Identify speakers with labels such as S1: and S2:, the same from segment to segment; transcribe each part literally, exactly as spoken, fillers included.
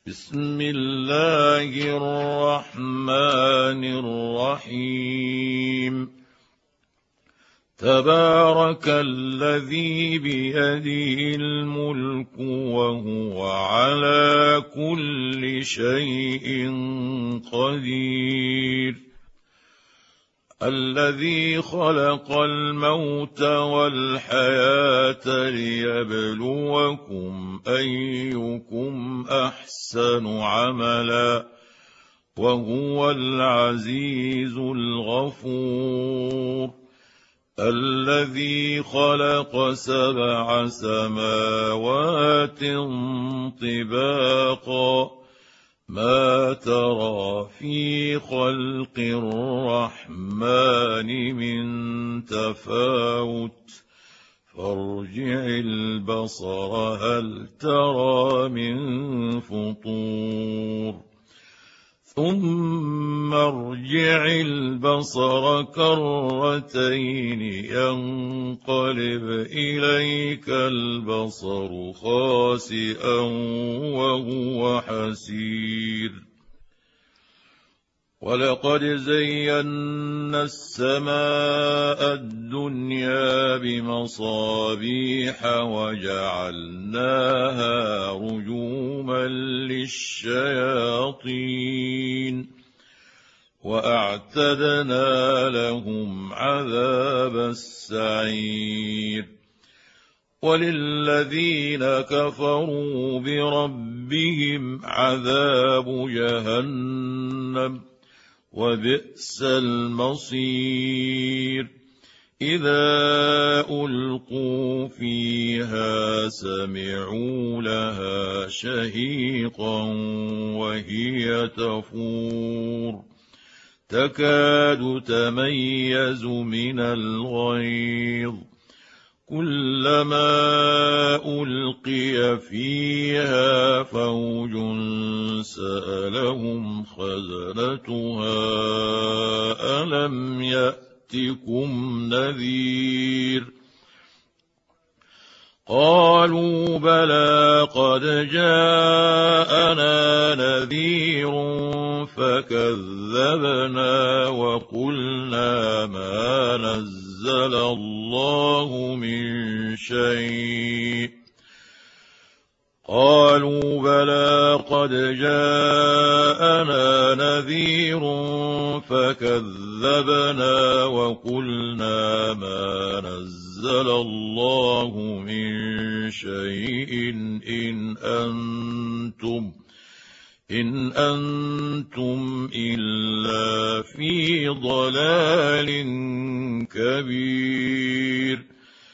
S1: بسم الله الرحمن الرحيم. تبارك الذي بيده الملك وهو على كل شيء قدير. الذي خلق الموت والحياة ليبلوكم أيكم أحسن عملا وهو العزيز الغفور. الذي خلق سبع سماوات طباقا ما ترى في خلق الرحمن من تفاوت فارجع البصر هل ترى من فطور ثم ارجع البصر كرتين ينقلب إليك البصر خاسئا وهو حسير. ولقد زينا السماء الدنيا بمصابيح وجعلناها رجوما للشياطين وأعتدنا لهم عذاب السعير. وللذين كفروا بربهم عذاب جهنم وبئس المصير. إذا ألقوا فيها سمعوا لها شهيقا وهي تفور تكاد تميز من الغيظ كلما ألقي فيها فوج سألهم خزنتها ألم يأتكم نذير قالوا بلى قد جاءنا نذير فكذبنا وقلنا ما نزل الله من شيء قالوا بلى قد جاءنا نذير فكذبنا وقلنا ما نزل الله من شيء إن أنتم إن أنتم إلا في ضلال كبير.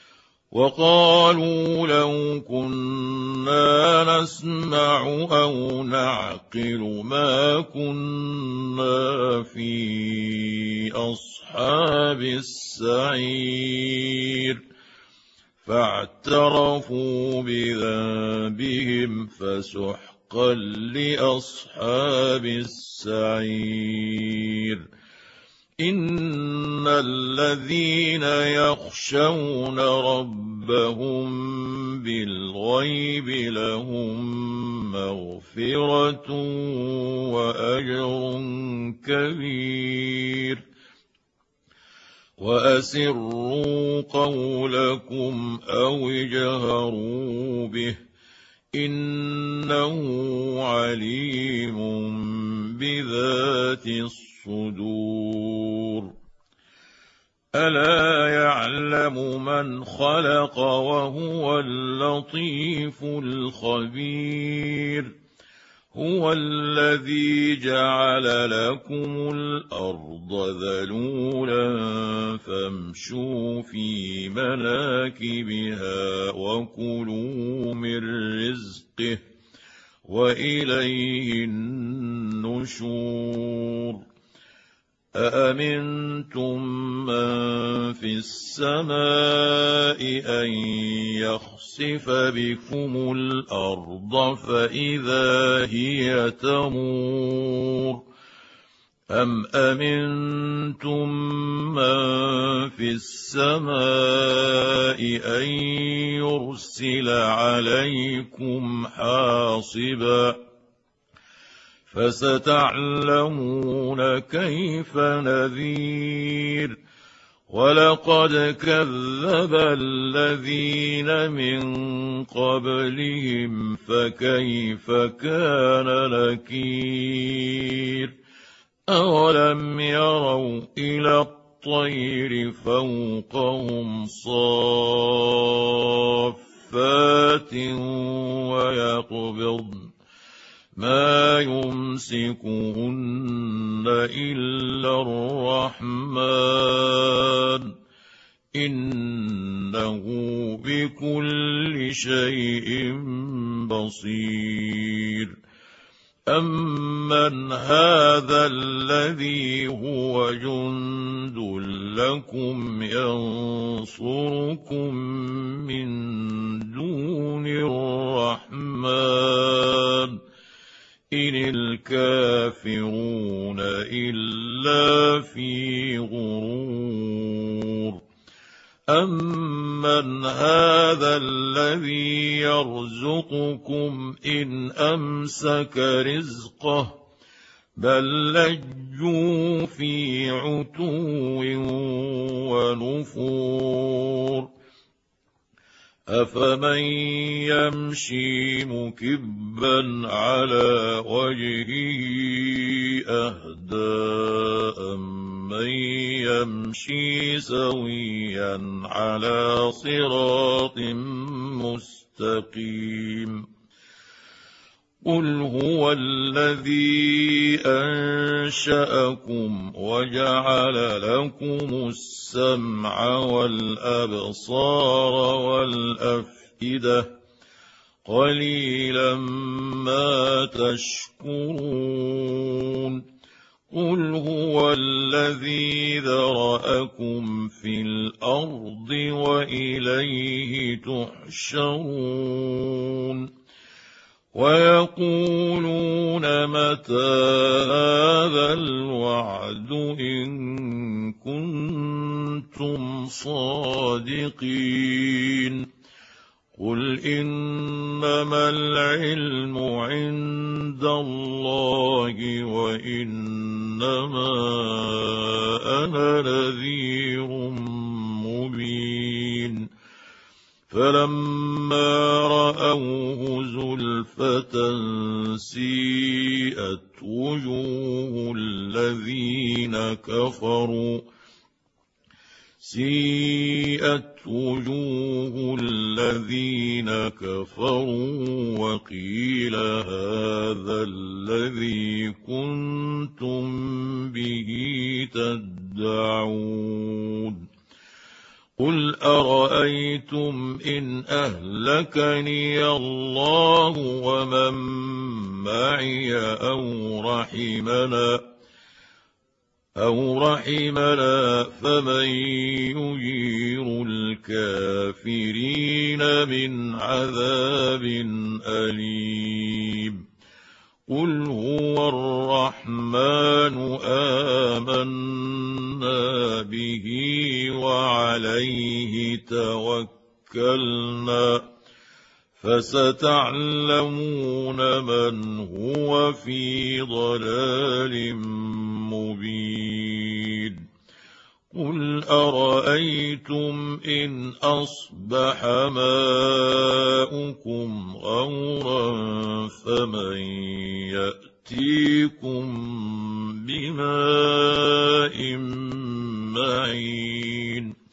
S1: وقالوا لو كنا نسمع أو نعقل ما كنا في أصحاب السعير فاعترفوا بذنبهم فسحقا لأصحاب السعير. إن الذين يخشون ربهم بالغيب لهم مغفرة وأجر كبير. وأسروا قولكم أو اجهروا به إنه عليم بذات الصدور. ألا يعلم من خلق وهو اللطيف الخبير. هو الذي جعل لكم الأرض ذلولا فامشوا في مناكبها وكلوا من رزقه وإليه النشور. أأمنتم من في السماء أن يخسف بكم الأرض فإذا هي تمور أم أمنتم من في السماء أن يرسل عليكم حاصبا فستعلمون كيف نذير ولقد كذب الذين من قبلهم فكيف كان نكير أولم يروا إلى الطير فوقهم صافات ويقبضن ما يمسكهن إلا الرحمن إنه بكل شيء بصير أمن هذا الذي هو جند لكم ينصركم من دون الرحمن إن الكافرون إلا في غرور أمن هذا الذي يرزقكم إن أمسك رزقه بل لجوا في عتو ونفور أفمن يمشي مكبا على وجهه أهدى أمن يمشي سويا على صراط مستقيم قل هو الذي أنشأكم وجعل لكم السمع والأبصار والأفئدة قليلا ما تشكرون قل هو الذي ذرأكم في الأرض وإليه تحشرون ويقولون متى هذا الوعد إن كنتم صادقين قل إنما العلم عند الله وإنما أنا نذير مبين فلما رأوه زلفة سيئت وجوه الذين كفروا سيئت وجوه الذين كفروا وقيل هذا الذي كنتم به تدعون قل أرأيتم إن أهلكني الله ومن معي أو رحمنا أو رحمنا فمن يجير الكافرين من عذاب أليم قل هو الرحمن آمنا به وعليه توكلنا فستعلمون من هو في ضلال مبين قل أرأيتم إن أصبح ماؤكم غورا فمن يأتيكم بماء معين